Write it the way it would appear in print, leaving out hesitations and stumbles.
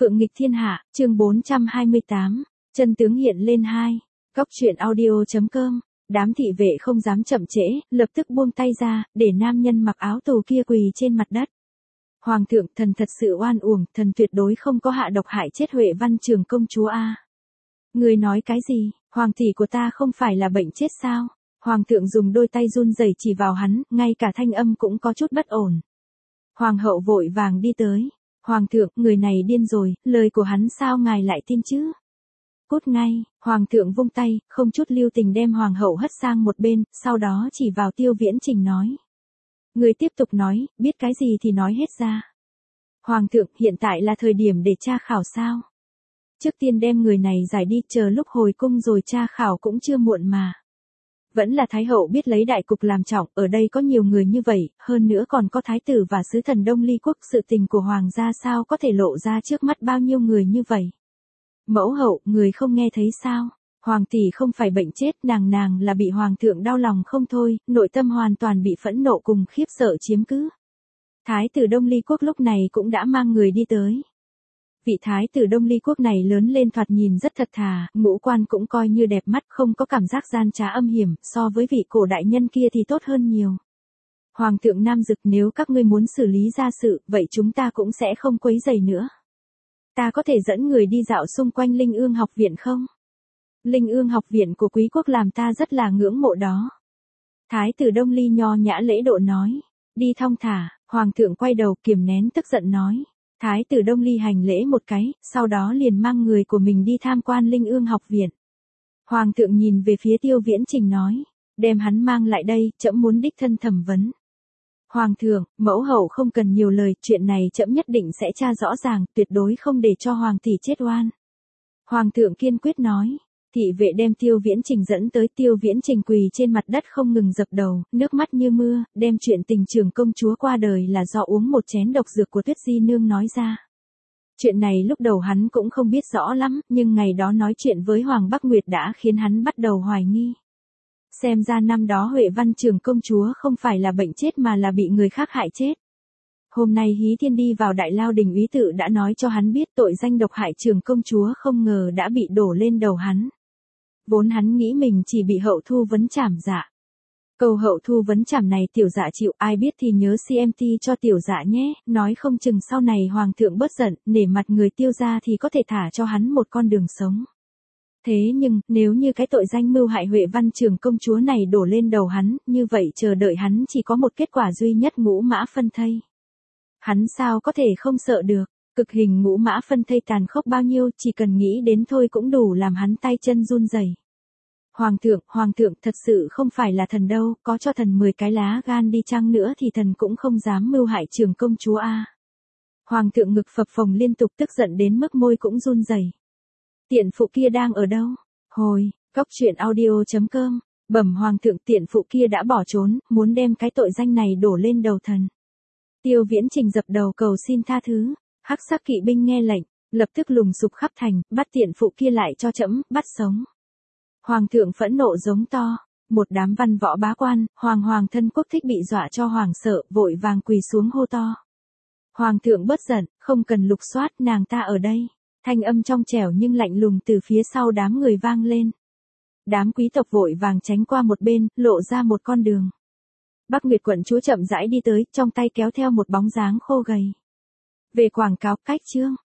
Phượng nghịch thiên hạ, chương 428, chân tướng hiện lên 2. Góc truyện audio.com. Đám thị vệ không dám chậm trễ, lập tức buông tay ra, để nam nhân mặc áo tù kia quỳ trên mặt đất. Hoàng thượng, thần thật sự oan uổng, thần tuyệt đối không có hạ độc hại chết Huệ Văn Trường công chúa a. Người nói cái gì, hoàng tỷ của ta không phải là bệnh chết sao? Hoàng thượng dùng đôi tay run rẩy chỉ vào hắn, ngay cả thanh âm cũng có chút bất ổn. Hoàng hậu vội vàng đi tới. Hoàng thượng, người này điên rồi, lời của hắn sao ngài lại tin chứ? Cút ngay, hoàng thượng vung tay, không chút lưu tình đem hoàng hậu hất sang một bên, sau đó chỉ vào Tiêu Viễn Trình nói. Người tiếp tục nói, biết cái gì thì nói hết ra. Hoàng thượng, hiện tại là thời điểm để tra khảo sao? Trước tiên đem người này giải đi, chờ lúc hồi cung rồi tra khảo cũng chưa muộn mà. Vẫn là Thái hậu biết lấy đại cục làm trọng, ở đây có nhiều người như vậy, hơn nữa còn có Thái tử và sứ thần Đông Ly quốc, sự tình của hoàng gia sao có thể lộ ra trước mắt bao nhiêu người như vậy. Mẫu hậu, người không nghe thấy sao? Hoàng tỷ không phải bệnh chết, nàng là bị hoàng thượng đau lòng không thôi, nội tâm hoàn toàn bị phẫn nộ cùng khiếp sợ chiếm cứ. Thái tử Đông Ly quốc lúc này cũng đã mang người đi tới. Vị thái tử Đông Ly quốc này lớn lên thoạt nhìn rất thật thà, ngũ quan cũng coi như đẹp mắt, không có cảm giác gian trá âm hiểm, so với vị cổ đại nhân kia thì tốt hơn nhiều. Hoàng thượng Nam Dực, nếu các ngươi muốn xử lý gia sự, vậy chúng ta cũng sẽ không quấy rầy nữa. Ta có thể dẫn người đi dạo xung quanh Linh Ương học viện không? Linh Ương học viện của quý quốc làm ta rất là ngưỡng mộ đó. Thái tử Đông Ly nho nhã lễ độ nói. Đi thong thả, hoàng thượng quay đầu kiềm nén tức giận nói. Thái tử Đông Ly hành lễ một cái, sau đó liền mang người của mình đi tham quan Linh Ương học viện. Hoàng thượng nhìn về phía Tiêu Viễn Trình nói. Đem hắn mang lại đây, trẫm muốn đích thân thẩm vấn. Hoàng thượng, mẫu hậu không cần nhiều lời, chuyện này trẫm nhất định sẽ tra rõ ràng, tuyệt đối không để cho hoàng tỷ chết oan. Hoàng thượng kiên quyết nói. Thị vệ đem Tiêu Viễn Trình dẫn tới, Tiêu Viễn Trình quỳ trên mặt đất không ngừng dập đầu, nước mắt như mưa, đem chuyện tình Trường công chúa qua đời là do uống một chén độc dược của Tuyết Di nương nói ra. Chuyện này lúc đầu hắn cũng không biết rõ lắm, nhưng ngày đó nói chuyện với Hoàng Bắc Nguyệt đã khiến hắn bắt đầu hoài nghi. Xem ra năm đó Huệ Văn Trường công chúa không phải là bệnh chết mà là bị người khác hại chết. Hôm nay Hí Thiên đi vào Đại Lao Đình úy tự đã nói cho hắn biết tội danh độc hại Trường công chúa không ngờ đã bị đổ lên đầu hắn. Vốn hắn nghĩ mình chỉ bị hậu thu vấn trảm dạ. Câu hậu thu vấn trảm này tiểu dạ chịu, ai biết thì nhớ CMT cho tiểu dạ nhé, nói không chừng sau này hoàng thượng bớt giận, nể mặt người Tiêu gia thì có thể thả cho hắn một con đường sống. Thế nhưng, nếu như cái tội danh mưu hại Huệ Văn Trường công chúa này đổ lên đầu hắn, như vậy chờ đợi hắn chỉ có một kết quả duy nhất, ngũ mã phân thây. Hắn sao có thể không sợ được, cực hình ngũ mã phân thây tàn khốc bao nhiêu, chỉ cần nghĩ đến thôi cũng đủ làm hắn tay chân run rẩy. Hoàng thượng, thật sự không phải là thần đâu, có cho thần 10 cái lá gan đi chăng nữa thì thần cũng không dám mưu hại Trường công chúa a. Hoàng thượng ngực phập phồng liên tục, tức giận đến mức môi cũng run rẩy. Tiện phụ kia đang ở đâu? Hồi, góc truyện audio.com, bẩm hoàng thượng, tiện phụ kia đã bỏ trốn, muốn đem cái tội danh này đổ lên đầu thần. Tiêu Viễn Trình dập đầu cầu xin tha thứ, hắc sắc kỵ binh nghe lệnh, lập tức lùng sục khắp thành, bắt tiện phụ kia lại cho trẫm, bắt sống. Hoàng thượng phẫn nộ giống to, một đám văn võ bá quan, hoàng thân quốc thích bị dọa cho hoàng sợ, vội vàng quỳ xuống hô to. Hoàng thượng bớt giận, không cần lục soát, nàng ta ở đây. Thanh âm trong trẻo nhưng lạnh lùng từ phía sau đám người vang lên. Đám quý tộc vội vàng tránh qua một bên, lộ ra một con đường. Bắc Nguyệt quận chúa chậm rãi đi tới, trong tay kéo theo một bóng dáng khô gầy. Về quảng cáo, cách chương.